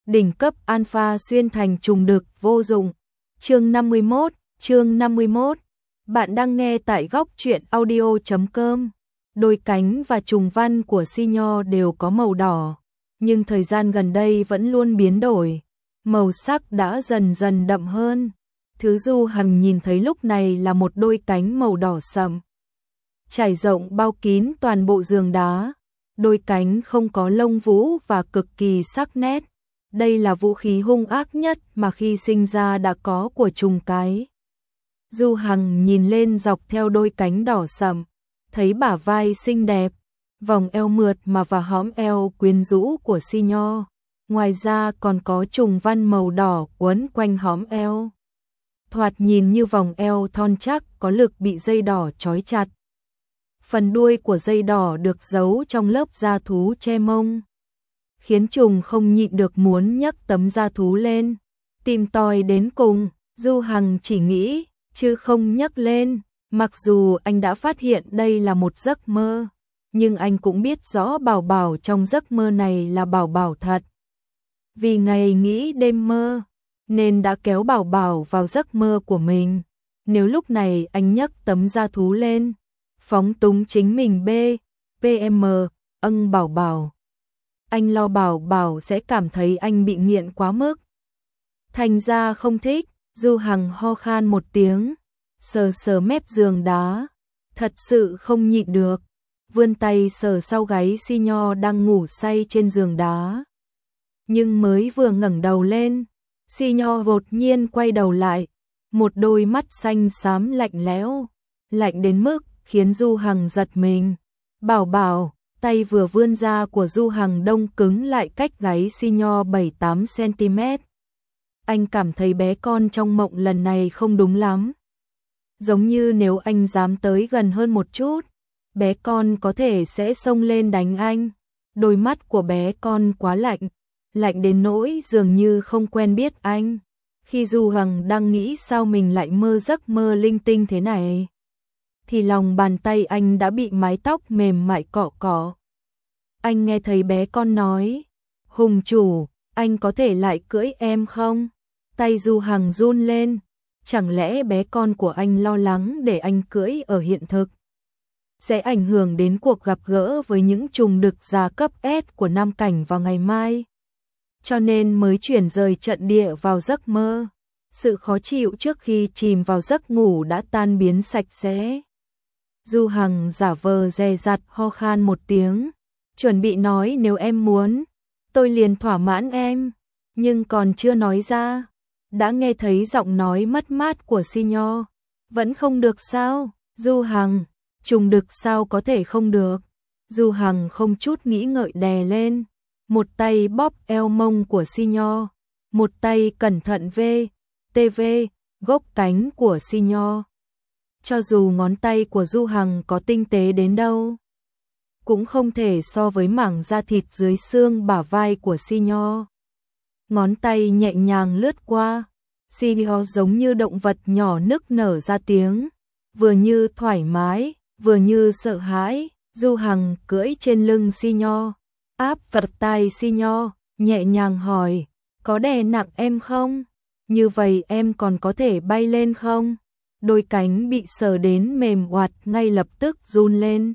đỉnh cấp alpha xuyên thành trùng đực vô dụng. Chương 51. Bạn đang nghe tại góc truyện audio.com. Đôi cánh và trùng văn của Si Nho đều có màu đỏ, nhưng thời gian gần đây vẫn luôn biến đổi, màu sắc đã dần dần đậm hơn. Thứ Du Hằng nhìn thấy lúc này là một đôi cánh màu đỏ sậm, trải rộng bao kín toàn bộ giường đá. Đôi cánh không có lông vũ và cực kỳ sắc nét. Đây là vũ khí hung ác nhất mà khi sinh ra đã có của trùng cái. Du Hằng nhìn lên dọc theo đôi cánh đỏ sậm, thấy bả vai xinh đẹp, vòng eo mượt mà và hõm eo quyến rũ của Si Nho. Ngoài ra còn có trùng văn màu đỏ quấn quanh hõm eo. Thoạt nhìn như vòng eo thon chắc có lực bị dây đỏ trói chặt. Phần đuôi của dây đỏ được giấu trong lớp da thú che mông, khiến trùng không nhịn được muốn nhấc tấm da thú lên, tìm tòi đến cùng. Du Hằng chỉ nghĩ, chứ không nhấc lên. Mặc dù anh đã phát hiện đây là một giấc mơ, nhưng anh cũng biết rõ Bảo Bảo trong giấc mơ này là Bảo Bảo thật. Vì ngày nghĩ đêm mơ, nên đã kéo Bảo Bảo vào giấc mơ của mình. Nếu lúc này anh nhấc tấm da thú lên, phóng túng chính mình PM, Bảo Bảo, anh lo Bảo Bảo sẽ cảm thấy anh bị nghiện quá mức. Thành ra không thích. Du Hằng ho khan một tiếng, sờ sờ mép giường đá, thật sự không nhịn được, vươn tay sờ sau gáy Si Nho đang ngủ say trên giường đá. Nhưng mới vừa ngẩng đầu lên, Si Nho đột nhiên quay đầu lại, một đôi mắt xanh xám lạnh lẽo, lạnh đến mức khiến Du Hằng giật mình. Bảo Bảo, tay vừa vươn ra của Du Hằng đông cứng lại cách gáy Si Nho 7-8 cm. Anh cảm thấy bé con trong mộng lần này không đúng lắm. Giống như nếu anh dám tới gần hơn một chút, bé con có thể sẽ xông lên đánh anh. Đôi mắt của bé con quá lạnh, lạnh đến nỗi dường như không quen biết anh. Khi Du Hằng đang nghĩ sao mình lại mơ giấc mơ linh tinh thế này, thì lòng bàn tay anh đã bị mái tóc mềm mại cọ cọ. Anh nghe thấy bé con nói, Hùng chủ, anh có thể lại cưỡi em không? Tay Du Hằng run lên, chẳng lẽ bé con của anh lo lắng để anh cưỡi ở hiện thực sẽ ảnh hưởng đến cuộc gặp gỡ với những trùng đực già cấp S của Nam Cảnh vào ngày mai, cho nên mới chuyển rời trận địa vào giấc mơ. Sự khó chịu trước khi chìm vào giấc ngủ đã tan biến sạch sẽ. Du Hằng giả vờ dè dặt ho khan một tiếng, chuẩn bị nói nếu em muốn, tôi liền thỏa mãn em, nhưng còn chưa nói ra, đã nghe thấy giọng nói mất mát của Si Nho. Vẫn không được sao? Du Hằng, trùng đực sao có thể không được? Du Hằng không chút nghĩ ngợi đè lên, một tay bóp eo mông của Si Nho, một tay cẩn thận TV gốc cánh của Si Nho. Cho dù ngón tay của Du Hằng có tinh tế đến đâu, cũng không thể so với mảng da thịt dưới xương bả vai của Si Nho. Ngón tay nhẹ nhàng lướt qua, Si Nho giống như động vật nhỏ nức nở ra tiếng, vừa như thoải mái, vừa như sợ hãi. Du Hằng cưỡi trên lưng Si Nho, áp vật tai Si Nho, nhẹ nhàng hỏi, có đè nặng em không? Như vậy em còn có thể bay lên không? Đôi cánh bị sờ đến mềm oạt ngay lập tức run lên.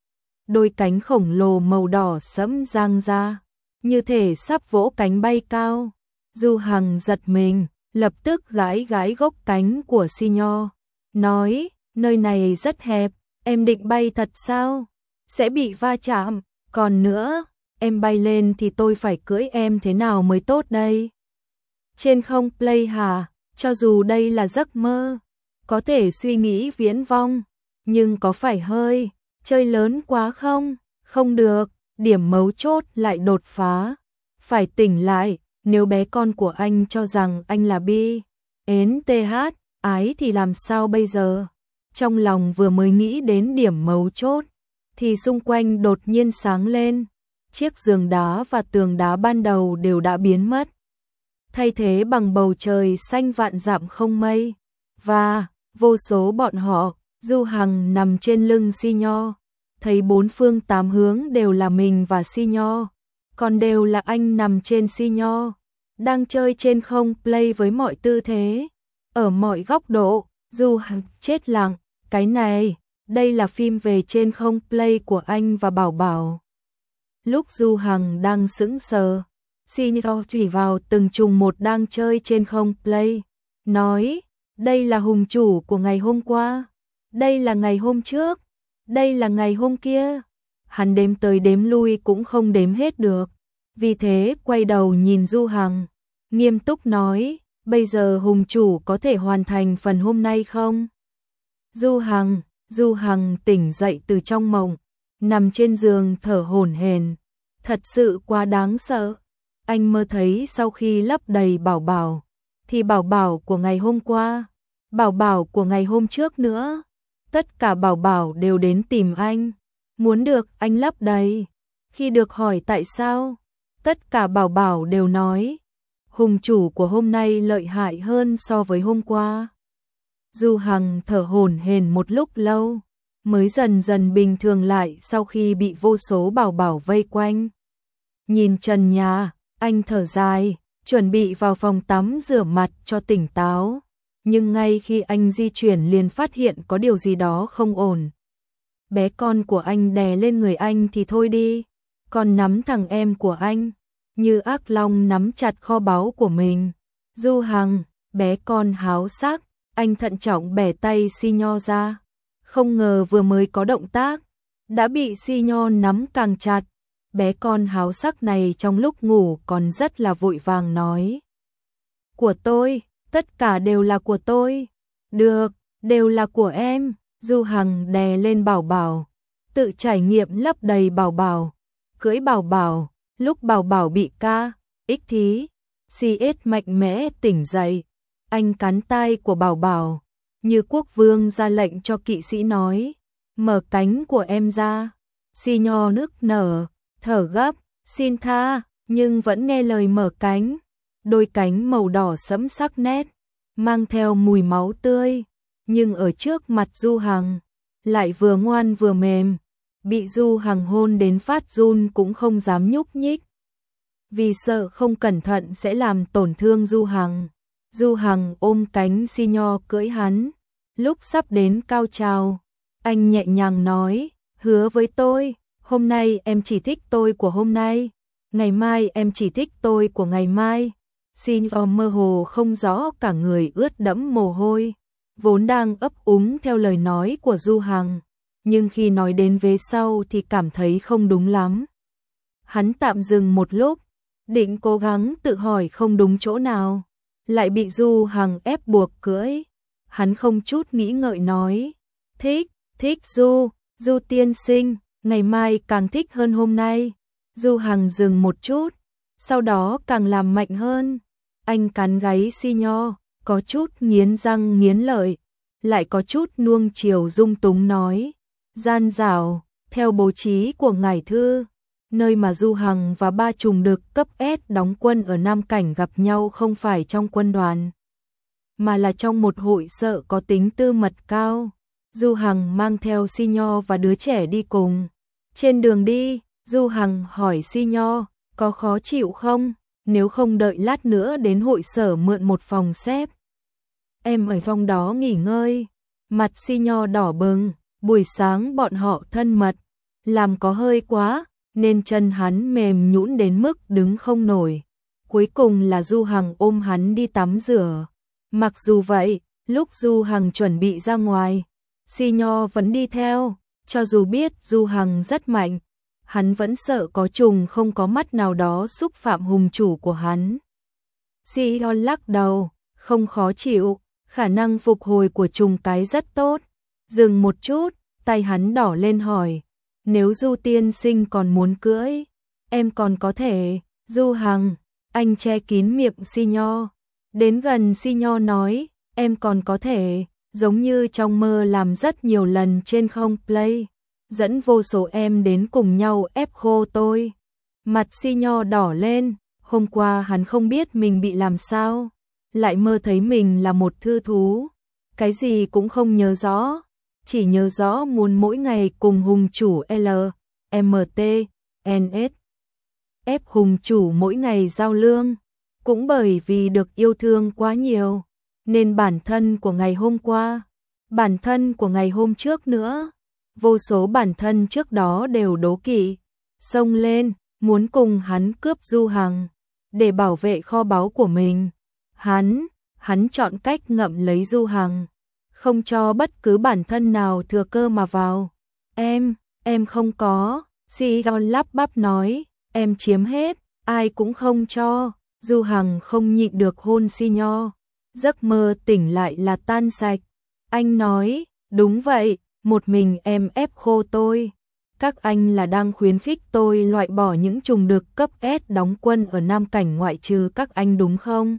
Đôi cánh khổng lồ màu đỏ sẫm giang ra, như thể sắp vỗ cánh bay cao. Du Hằng giật mình, lập tức gãi gãi gốc cánh của Si Nho, nói, nơi này rất hẹp, em định bay thật sao? Sẽ bị va chạm, còn nữa, em bay lên thì tôi phải cưỡi em thế nào mới tốt đây? Trên không play hả? Cho dù đây là giấc mơ, có thể suy nghĩ viễn vông, nhưng có phải hơi chơi lớn quá không? Không được, điểm mấu chốt lại đột phá. Phải tỉnh lại, nếu bé con của anh cho rằng anh là BNTH, ái thì làm sao bây giờ? Trong lòng vừa mới nghĩ đến điểm mấu chốt, thì xung quanh đột nhiên sáng lên. Chiếc giường đá và tường đá ban đầu đều đã biến mất, thay thế bằng bầu trời xanh vạn dặm không mây. Và vô số bọn họ. Du Hằng nằm trên lưng Si Nho, thấy bốn phương tám hướng đều là mình và Si Nho, còn đều là anh nằm trên Si Nho. đang chơi trên không play với mọi tư thế, ở mọi góc độ. Du Hằng chết lặng, cái này, đây là phim về trên không play của anh và Bảo Bảo. Lúc Du Hằng đang sững sờ, Sinyo chỉ vào từng trùng một đang chơi trên không play, nói, đây là hùng chủ của ngày hôm qua, đây là ngày hôm trước, đây là ngày hôm kia. Hắn đếm tới đếm lui cũng không đếm hết được, vì thế quay đầu nhìn Du Hằng, nghiêm túc nói, bây giờ hùng chủ có thể hoàn thành phần hôm nay không? Du Hằng tỉnh dậy từ trong mộng, nằm trên giường thở hổn hển, thật sự quá đáng sợ. Anh mơ thấy sau khi lấp đầy Bảo Bảo, thì Bảo Bảo của ngày hôm qua, Bảo Bảo của ngày hôm trước nữa, tất cả Bảo Bảo đều đến tìm anh, muốn được anh lấp đầy. Khi được hỏi tại sao, tất cả Bảo Bảo đều nói, hùng chủ của hôm nay lợi hại hơn so với hôm qua. Du Hằng thở hổn hển một lúc lâu, mới dần dần bình thường lại sau khi bị vô số Bảo Bảo vây quanh. Nhìn trần nhà, anh thở dài, chuẩn bị vào phòng tắm rửa mặt cho tỉnh táo. Nhưng ngay khi anh di chuyển liền phát hiện có điều gì đó không ổn. Bé con của anh đè lên người anh thì thôi đi, còn nắm thằng em của anh, như ác long nắm chặt kho báu của mình. Du Hằng, bé con háo sắc, anh thận trọng bẻ tay Sinyo ra. Không ngờ vừa mới có động tác, đã bị Sinyo nắm càng chặt. Bé con háo sắc này trong lúc ngủ còn rất là vội vàng nói. Của tôi, tất cả đều là của tôi. Được, đều là của em. Du Hằng đè lên Bảo Bảo, tự trải nghiệm lấp đầy Bảo Bảo, cưỡi Bảo Bảo, lúc Bảo Bảo bị ích thí, CS mạnh mẽ tỉnh dậy. Anh cắn tai của Bảo Bảo, như quốc vương ra lệnh cho kỵ sĩ nói, mở cánh của em ra. Sinyo nức nở, thở gấp, xin tha, nhưng vẫn nghe lời mở cánh. Đôi cánh màu đỏ sẫm sắc nét, mang theo mùi máu tươi, nhưng ở trước mặt Du Hằng, lại vừa ngoan vừa mềm. Bị Du Hằng hôn đến phát run cũng không dám nhúc nhích, vì sợ không cẩn thận sẽ làm tổn thương Du Hằng. Du Hằng ôm cánh Sinyo cưỡi hắn. Lúc sắp đến cao trào, anh nhẹ nhàng nói, hứa với tôi, hôm nay em chỉ thích tôi của hôm nay, ngày mai em chỉ thích tôi của ngày mai. Sinyo mơ hồ không rõ, cả người ướt đẫm mồ hôi, vốn đang ấp úng theo lời nói của Du Hằng, nhưng khi nói đến vế sau thì cảm thấy không đúng lắm. Hắn tạm dừng một lúc, định cố gắng tự hỏi không đúng chỗ nào, lại bị Du Hằng ép buộc cưỡi. Hắn không chút nghĩ ngợi nói, thích Du tiên sinh, ngày mai càng thích hơn hôm nay. Du Hằng dừng một chút, sau đó càng làm mạnh hơn. Anh cắn gáy Sinyo, có chút nghiến răng nghiến lợi, lại có chút nuông chiều dung túng nói, gian dảo, theo bố trí của ngải thư, nơi mà Du Hằng và ba trùng đực cấp S đóng quân ở Nam Cảnh gặp nhau không phải trong quân đoàn, mà là trong một hội sở có tính tư mật cao. Du Hằng mang theo Sinyo và đứa trẻ đi cùng. Trên đường đi, Du Hằng hỏi Sinyo, có khó chịu không? Nếu không đợi lát nữa đến hội sở mượn một phòng xếp. Em ở trong đó nghỉ ngơi. Mặt Sinyo đỏ bừng, buổi sáng bọn họ thân mật, làm có hơi quá, nên chân hắn mềm nhũn đến mức đứng không nổi. Cuối cùng là Du Hằng ôm hắn đi tắm rửa. Mặc dù vậy, lúc Du Hằng chuẩn bị ra ngoài, Sinyo vẫn đi theo, cho dù biết Du Hằng rất mạnh, hắn vẫn sợ có trùng không có mắt nào đó xúc phạm hùng chủ của hắn. Sinyo lắc đầu, không khó chịu, khả năng phục hồi của trùng cái rất tốt. Dừng một chút, tay hắn đỏ lên hỏi, nếu Du tiên sinh còn muốn cưỡi, em còn có thể. Du Hằng, anh che kín miệng Sinyo, đến gần Sinyo nói, em còn có thể, giống như trong mơ làm rất nhiều lần trên không play, dẫn vô số em đến cùng nhau ép khô tôi. Mặt Sinyo đỏ lên, hôm qua hắn không biết mình bị làm sao, lại mơ thấy mình là một thư thú, cái gì cũng không nhớ rõ, chỉ nhớ rõ muốn mỗi ngày cùng hùng chủ LMT, NS, ép hùng chủ mỗi ngày giao lương. Cũng bởi vì được yêu thương quá nhiều, nên bản thân của ngày hôm qua, bản thân của ngày hôm trước nữa, vô số bản thân trước đó đều đố kỵ, xông lên, muốn cùng hắn cướp Du Hằng, để bảo vệ kho báu của mình. Hắn chọn cách ngậm lấy Du Hằng, không cho bất cứ bản thân nào thừa cơ mà vào. Em không có, Sigon lắp bắp nói, em chiếm hết, ai cũng không cho. Du Hằng không nhịn được hôn Si Nho, giấc mơ tỉnh lại là tan sạch. Anh nói, đúng vậy, một mình em ép khô tôi. Các anh là đang khuyến khích tôi loại bỏ những trùng đực cấp S đóng quân ở Nam Cảnh ngoại trừ các anh đúng không?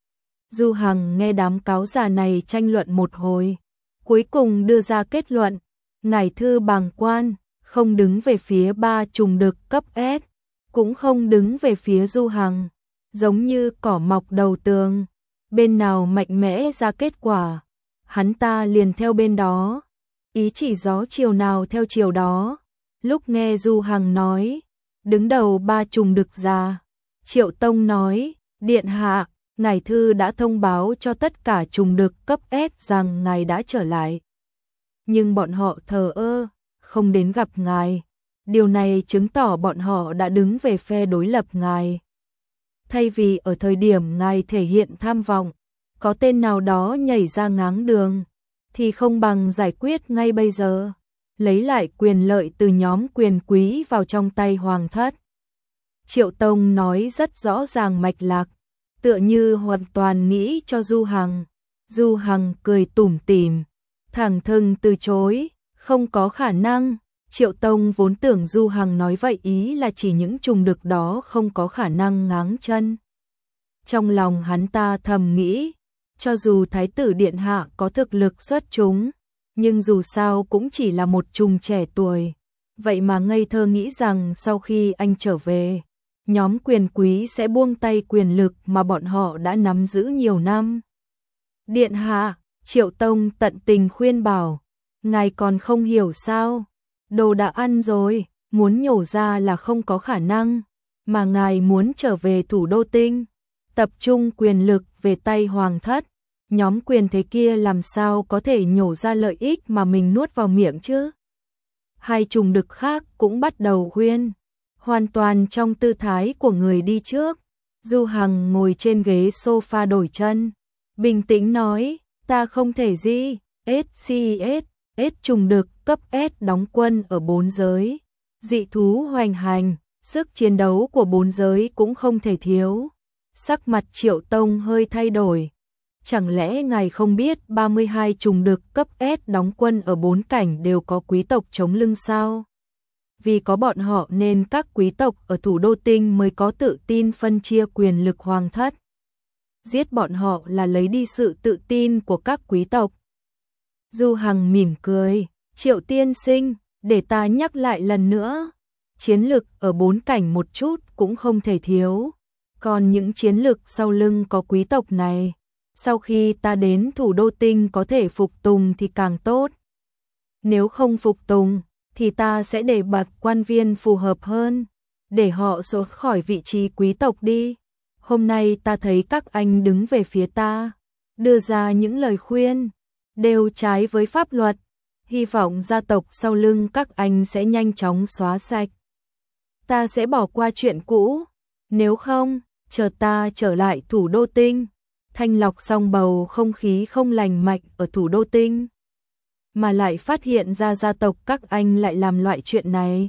Du Hằng nghe đám cáo già này tranh luận một hồi, cuối cùng đưa ra kết luận, ngải thư bàng quan, không đứng về phía 3 trùng đực cấp S, cũng không đứng về phía Du Hằng, giống như cỏ mọc đầu tường, bên nào mạnh mẽ ra kết quả, hắn ta liền theo bên đó, ý chỉ gió chiều nào theo chiều đó. Lúc nghe Du Hằng nói, đứng đầu 3 trùng đực già, Triệu Tông nói, điện hạ, ngài thư đã thông báo cho tất cả trùng đực cấp S rằng ngài đã trở lại. Nhưng bọn họ thờ ơ, không đến gặp ngài. Điều này chứng tỏ bọn họ đã đứng về phe đối lập ngài. Thay vì ở thời điểm ngài thể hiện tham vọng, có tên nào đó nhảy ra ngáng đường, thì không bằng giải quyết ngay bây giờ, lấy lại quyền lợi từ nhóm quyền quý vào trong tay hoàng thất. Triệu Tông nói rất rõ ràng mạch lạc, tựa như hoàn toàn nghĩ cho Du Hằng. Du Hằng cười tủm tỉm, thẳng thừng từ chối, không có khả năng. Triệu Tông vốn tưởng Du Hằng nói vậy ý là chỉ những trùng đực đó không có khả năng ngáng chân. Trong lòng hắn ta thầm nghĩ, cho dù Thái tử Điện Hạ có thực lực xuất chúng, nhưng dù sao cũng chỉ là một trùng trẻ tuổi. Vậy mà ngây thơ nghĩ rằng sau khi anh trở về, nhóm quyền quý sẽ buông tay quyền lực mà bọn họ đã nắm giữ nhiều năm. Điện Hạ, Triệu Tông tận tình khuyên bảo, ngài còn không hiểu sao, đồ đã ăn rồi, muốn nhổ ra là không có khả năng, mà ngài muốn trở về thủ đô Tinh, tập trung quyền lực về tay hoàng thất, nhóm quyền thế kia làm sao có thể nhổ ra lợi ích mà mình nuốt vào miệng chứ. Hai trùng đực khác cũng bắt đầu khuyên, hoàn toàn trong tư thái của người đi trước. Du Hằng ngồi trên ghế sofa đổi chân, bình tĩnh nói, ta không thể gì, SCS trùng đực cấp S đóng quân ở 4 giới, dị thú hoành hành, sức chiến đấu của 4 giới cũng không thể thiếu. Sắc mặt Triệu Tông hơi thay đổi, chẳng lẽ ngài không biết 32 trùng đực cấp S đóng quân ở 4 cảnh đều có quý tộc chống lưng sao? Vì có bọn họ nên các quý tộc ở thủ đô Tinh mới có tự tin phân chia quyền lực hoàng thất. Giết bọn họ là lấy đi sự tự tin của các quý tộc. Du Hằng mỉm cười, Triệu tiên sinh, để ta nhắc lại lần nữa, chiến lực ở 4 cảnh một chút cũng không thể thiếu. Còn những chiến lực sau lưng có quý tộc này, sau khi ta đến thủ đô Tinh có thể phục tùng thì càng tốt. Nếu không phục tùng, thì ta sẽ đề bạt quan viên phù hợp hơn, để họ rút khỏi vị trí quý tộc đi. Hôm nay ta thấy các anh đứng về phía ta, đưa ra những lời khuyên, đều trái với pháp luật. Hy vọng gia tộc sau lưng các anh sẽ nhanh chóng xóa sạch. Ta sẽ bỏ qua chuyện cũ, nếu không, chờ ta trở lại thủ đô Tinh, thanh lọc xong bầu không khí không lành mạnh ở thủ đô Tinh, mà lại phát hiện ra gia tộc các anh lại làm loại chuyện này.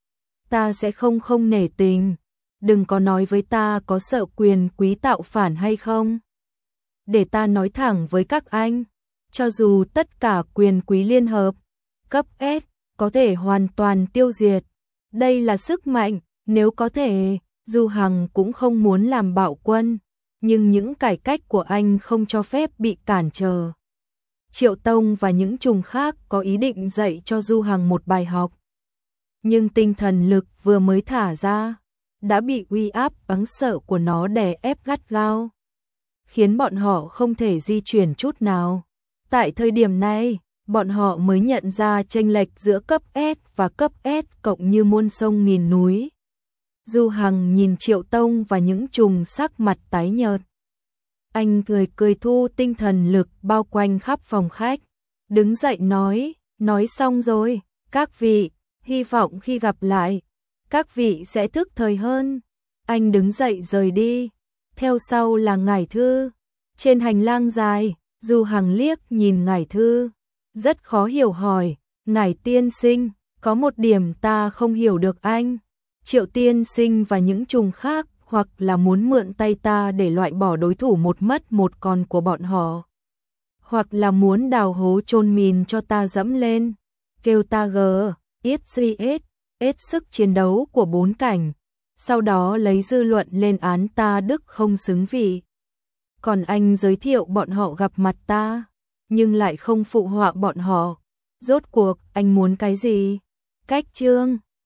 Ta sẽ không nể tình, đừng có nói với ta có sợ quyền quý tạo phản hay không. Để ta nói thẳng với các anh, cho dù tất cả quyền quý liên hợp, cấp S, có thể hoàn toàn tiêu diệt. Đây là sức mạnh, nếu có thể, Du Hằng cũng không muốn làm bạo quân, nhưng những cải cách của anh không cho phép bị cản trở. Triệu Tông và những trùng khác có ý định dạy cho Du Hằng một bài học. Nhưng tinh thần lực vừa mới thả ra, đã bị uy áp đáng sợ của nó đè ép gắt gao, khiến bọn họ không thể di chuyển chút nào. Tại thời điểm này, bọn họ mới nhận ra chênh lệch giữa cấp S và cấp S cộng như muôn sông nghìn núi. Du Hằng nhìn Triệu Tông và những trùng sắc mặt tái nhợt. Anh cười cười thu tinh thần lực bao quanh khắp phòng khách. Đứng dậy nói xong rồi, các vị, hy vọng khi gặp lại, các vị sẽ thức thời hơn. Anh đứng dậy rời đi, theo sau là Ngải Thư. Trên hành lang dài, Du Hằng liếc nhìn Ngải Thư, rất khó hiểu hỏi, Ngải tiên sinh, có một điểm ta không hiểu được anh. Triệu tiên sinh và những trùng khác hoặc là muốn mượn tay ta để loại bỏ đối thủ một mất một còn của bọn họ, hoặc là muốn đào hố chôn mìn cho ta dẫm lên, kêu ta hết sức chiến đấu của 4 cảnh, sau đó lấy dư luận lên án ta đức không xứng vị. Còn anh giới thiệu bọn họ gặp mặt ta, nhưng lại không phụ họa bọn họ. Rốt cuộc anh muốn cái gì? Cách chương